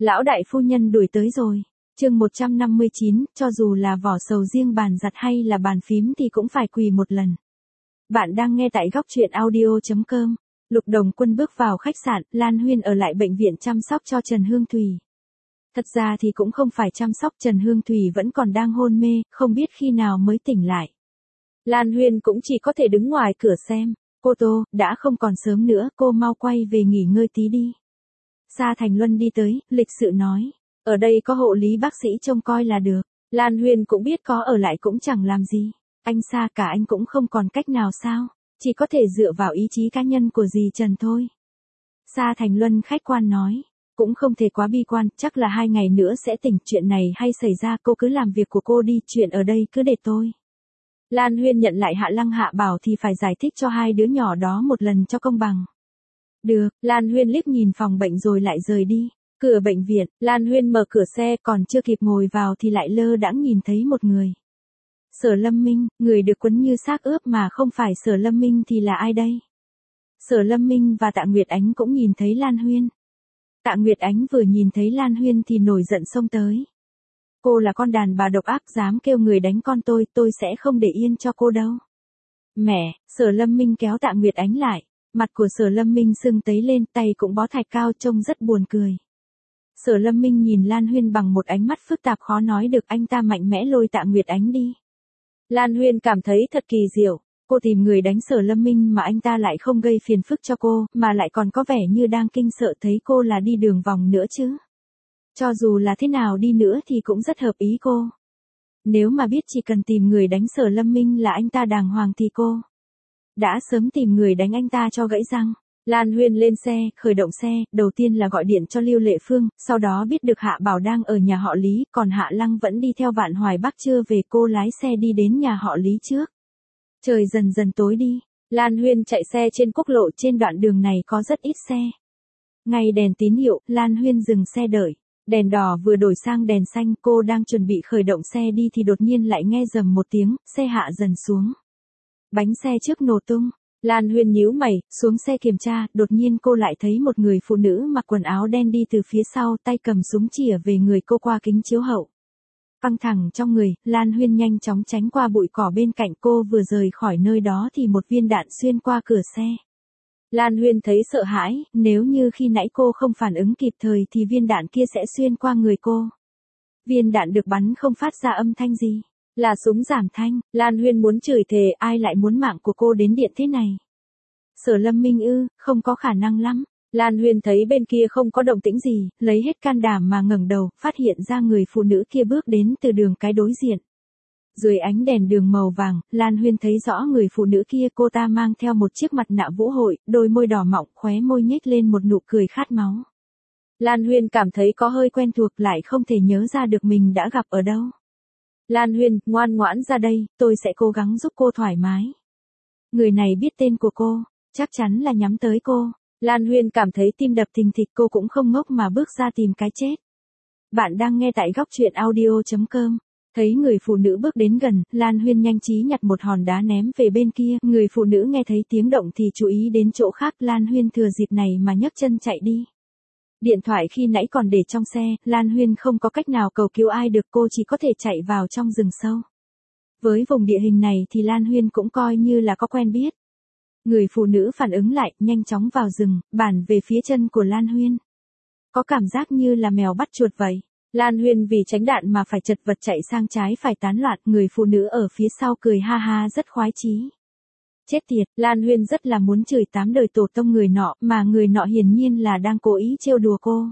Lão đại phu nhân đuổi tới rồi. Chương 159, cho dù là vỏ sầu riêng bàn giặt hay là bàn phím thì cũng phải quỳ một lần. Bạn đang nghe tại góc truyện audio.com. Lục Đồng Quân bước vào khách sạn, Lan Huyên ở lại bệnh viện chăm sóc cho Trần Hương Thùy. Thật ra thì cũng không phải chăm sóc, Trần Hương Thùy vẫn còn đang hôn mê, không biết khi nào mới tỉnh lại. Lan Huyên cũng chỉ có thể đứng ngoài cửa xem. Cô Tô, đã không còn sớm nữa, cô mau quay về nghỉ ngơi tí đi. Sa Thành Luân đi tới, lịch sự nói. Ở đây có hộ lý bác sĩ trông coi là được. Lan Huyên cũng biết có ở lại cũng chẳng làm gì. Anh Sa cả anh cũng không còn cách nào sao. Chỉ có thể dựa vào ý chí cá nhân của dì Trần thôi. Sa Thành Luân khách quan nói. Cũng không thể quá bi quan, chắc là 2 ngày nữa sẽ tỉnh. Chuyện này hay xảy ra cô cứ làm việc của cô đi, chuyện ở đây cứ để tôi. Lan Huyên nhận lại Hạ Lăng Hạ Bảo thì phải giải thích cho hai đứa nhỏ đó một lần cho công bằng. Được, Lan Huyên liếc nhìn phòng bệnh rồi lại rời đi. Cửa bệnh viện, Lan Huyên mở cửa xe còn chưa kịp ngồi vào thì lại lơ đãng nhìn thấy một người. Sở Lâm Minh, người được quấn như xác ướp mà không phải Sở Lâm Minh thì là ai đây? Sở Lâm Minh và Tạ Nguyệt Ánh cũng nhìn thấy Lan Huyên. Tạ Nguyệt Ánh vừa nhìn thấy Lan Huyên thì nổi giận xông tới. Cô là con đàn bà độc ác dám kêu người đánh con tôi sẽ không để yên cho cô đâu. Mẹ, Sở Lâm Minh kéo Tạ Nguyệt Ánh lại. Mặt của Sở Lâm Minh sưng tấy lên, tay cũng bó thạch cao trông rất buồn cười. Sở Lâm Minh nhìn Lan Huyên bằng một ánh mắt phức tạp khó nói được, anh ta mạnh mẽ lôi Tạ Nguyệt Ánh đi. Lan Huyên cảm thấy thật kỳ diệu, cô tìm người đánh Sở Lâm Minh mà anh ta lại không gây phiền phức cho cô, mà lại còn có vẻ như đang kinh sợ thấy cô là đi đường vòng nữa chứ. Cho dù là thế nào đi nữa thì cũng rất hợp ý cô. Nếu mà biết chỉ cần tìm người đánh Sở Lâm Minh là anh ta đàng hoàng thì cô đã sớm tìm người đánh anh ta cho gãy răng. Lan Huyên lên xe, khởi động xe, đầu tiên là gọi điện cho Lưu Lệ Phương, sau đó biết được Hạ Bảo đang ở nhà họ Lý, còn Hạ Lăng vẫn đi theo Vạn Hoài Bắc chưa về, cô lái xe đi đến nhà họ Lý trước. Trời dần dần tối đi, Lan Huyên chạy xe trên quốc lộ, trên đoạn đường này có rất ít xe. Ngay đèn tín hiệu, Lan Huyên dừng xe đợi. Đèn đỏ vừa đổi sang đèn xanh, cô đang chuẩn bị khởi động xe đi thì đột nhiên lại nghe rầm một tiếng, xe hạ dần xuống. Bánh xe trước nổ tung. Lan Huyên nhíu mày, xuống xe kiểm tra, đột nhiên cô lại thấy một người phụ nữ mặc quần áo đen đi từ phía sau, tay cầm súng chĩa về người cô qua kính chiếu hậu. Căng thẳng trong người, Lan Huyên nhanh chóng tránh qua bụi cỏ bên cạnh, cô vừa rời khỏi nơi đó thì một viên đạn xuyên qua cửa xe. Lan Huyên thấy sợ hãi, nếu như khi nãy cô không phản ứng kịp thời thì viên đạn kia sẽ xuyên qua người cô. Viên đạn được bắn không phát ra âm thanh gì. Là súng giảm thanh, Lan Huyên muốn chửi thề, ai lại muốn mạng của cô đến điện thế này. Sở Lâm Minh ư, không có khả năng lắm. Lan Huyên thấy bên kia không có động tĩnh gì, lấy hết can đảm mà ngẩng đầu, phát hiện ra người phụ nữ kia bước đến từ đường cái đối diện. Dưới ánh đèn đường màu vàng, Lan Huyên thấy rõ người phụ nữ kia, cô ta mang theo một chiếc mặt nạ vũ hội, đôi môi đỏ mọng, khóe môi nhếch lên một nụ cười khát máu. Lan Huyên cảm thấy có hơi quen thuộc, lại không thể nhớ ra được mình đã gặp ở đâu. Lan Huyên, ngoan ngoãn ra đây, tôi sẽ cố gắng giúp cô thoải mái. Người này biết tên của cô, chắc chắn là nhắm tới cô. Lan Huyên cảm thấy tim đập thình thịch, cô cũng không ngốc mà bước ra tìm cái chết. Bạn đang nghe tại góc truyện audio.com. Thấy người phụ nữ bước đến gần, Lan Huyên nhanh trí nhặt một hòn đá ném về bên kia. Người phụ nữ nghe thấy tiếng động thì chú ý đến chỗ khác, Lan Huyên thừa dịp này mà nhấc chân chạy đi. Điện thoại khi nãy còn để trong xe, Lan Huyên không có cách nào cầu cứu ai được, cô chỉ có thể chạy vào trong rừng sâu. Với vùng địa hình này thì Lan Huyên cũng coi như là có quen biết. Người phụ nữ phản ứng lại, nhanh chóng vào rừng, bản về phía chân của Lan Huyên. Có cảm giác như là mèo bắt chuột vậy. Lan Huyên vì tránh đạn mà phải chật vật chạy sang trái phải tán loạn, người phụ nữ ở phía sau cười ha ha rất khoái chí. Chết tiệt, Lan Huyên rất là muốn chửi 8 đời tổ tông người nọ, mà người nọ hiển nhiên là đang cố ý trêu đùa cô.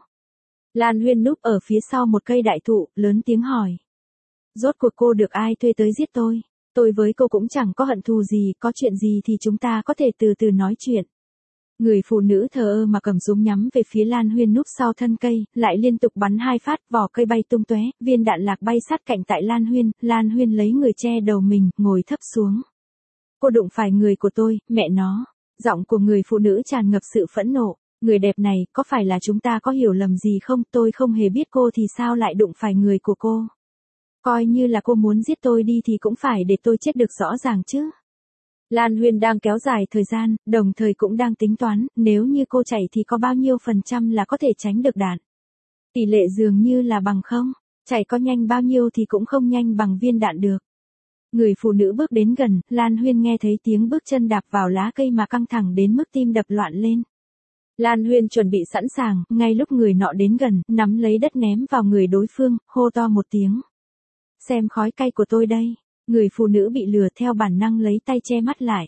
Lan Huyên núp ở phía sau một cây đại thụ, lớn tiếng hỏi. Rốt cuộc cô được ai thuê tới giết tôi? Tôi với cô cũng chẳng có hận thù gì, có chuyện gì thì chúng ta có thể từ từ nói chuyện. Người phụ nữ thờ ơ mà cầm súng nhắm về phía Lan Huyên núp sau thân cây, lại liên tục bắn 2 phát, vỏ cây bay tung tóe, viên đạn lạc bay sát cạnh tại Lan Huyên lấy người che đầu mình, ngồi thấp xuống. Cô đụng phải người của tôi, mẹ nó. Giọng của người phụ nữ tràn ngập sự phẫn nộ. Người đẹp này, có phải là chúng ta có hiểu lầm gì không? Tôi không hề biết cô thì sao lại đụng phải người của cô? Coi như là cô muốn giết tôi đi thì cũng phải để tôi chết được rõ ràng chứ. Lan Huyên đang kéo dài thời gian, đồng thời cũng đang tính toán, nếu như cô chạy thì có bao nhiêu % là có thể tránh được đạn. Tỷ lệ dường như là bằng không, chạy có nhanh bao nhiêu thì cũng không nhanh bằng viên đạn được. Người phụ nữ bước đến gần, Lan Huyên nghe thấy tiếng bước chân đạp vào lá cây mà căng thẳng đến mức tim đập loạn lên. Lan Huyên chuẩn bị sẵn sàng, ngay lúc người nọ đến gần, nắm lấy đất ném vào người đối phương, hô to một tiếng. Xem khói cay của tôi đây. Người phụ nữ bị lừa theo bản năng lấy tay che mắt lại.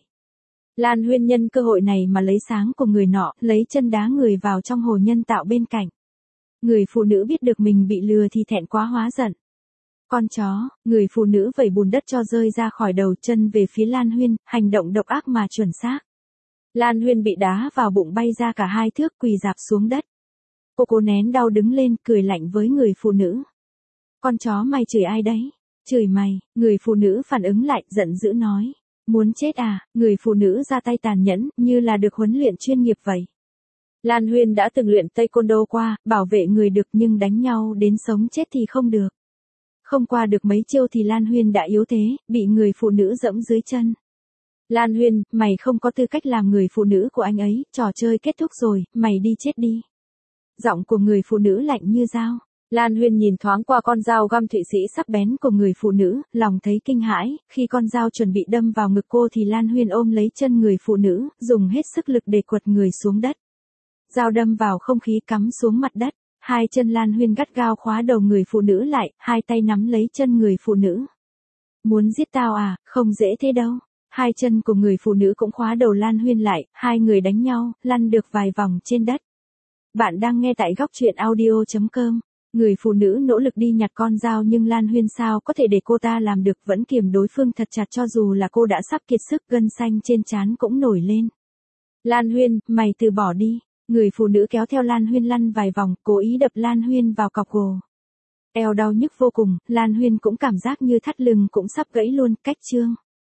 Lan Huyên nhân cơ hội này mà lấy sáng của người nọ, lấy chân đá người vào trong hồ nhân tạo bên cạnh. Người phụ nữ biết được mình bị lừa thì thẹn quá hóa giận. Con chó, người phụ nữ vẩy bùn đất cho rơi ra khỏi đầu chân về phía Lan Huyên, hành động độc ác mà chuẩn xác. Lan Huyên bị đá vào bụng bay ra cả 2 thước quỳ rạp xuống đất. Cô cố nén đau đứng lên cười lạnh với người phụ nữ. Con chó mày chửi ai đấy? Chửi mày, người phụ nữ phản ứng lại giận dữ nói. Muốn chết à? Người phụ nữ ra tay tàn nhẫn như là được huấn luyện chuyên nghiệp vậy. Lan Huyên đã từng luyện taekwondo qua, bảo vệ người được nhưng đánh nhau đến sống chết thì không được. Không qua được mấy chiêu thì Lan Huyên đã yếu thế, bị người phụ nữ giẫm dưới chân. Lan Huyên, mày không có tư cách làm người phụ nữ của anh ấy, trò chơi kết thúc rồi, mày đi chết đi. Giọng của người phụ nữ lạnh như dao. Lan Huyên nhìn thoáng qua con dao găm Thụy Sĩ sắc bén của người phụ nữ, lòng thấy kinh hãi, khi con dao chuẩn bị đâm vào ngực cô thì Lan Huyên ôm lấy chân người phụ nữ, dùng hết sức lực để quật người xuống đất. Dao đâm vào không khí cắm xuống mặt đất, 2 chân Lan Huyên gắt gao khóa đầu người phụ nữ lại, 2 tay nắm lấy chân người phụ nữ. Muốn giết tao à, không dễ thế đâu. 2 chân của người phụ nữ cũng khóa đầu Lan Huyên lại, 2 người đánh nhau, lăn được vài vòng trên đất. Bạn đang nghe tại góc truyện audio.com. Người phụ nữ nỗ lực đi nhặt con dao nhưng Lan Huyên sao có thể để cô ta làm được, vẫn kiềm đối phương thật chặt cho dù là cô đã sắp kiệt sức, gân xanh trên trán cũng nổi lên. Lan Huyên, mày từ bỏ đi. Người phụ nữ kéo theo Lan Huyên lăn vài vòng, cố ý đập Lan Huyên vào cọc gỗ. Eo đau nhức vô cùng, Lan Huyên cũng cảm giác như thắt lưng cũng sắp gãy luôn, cách chương.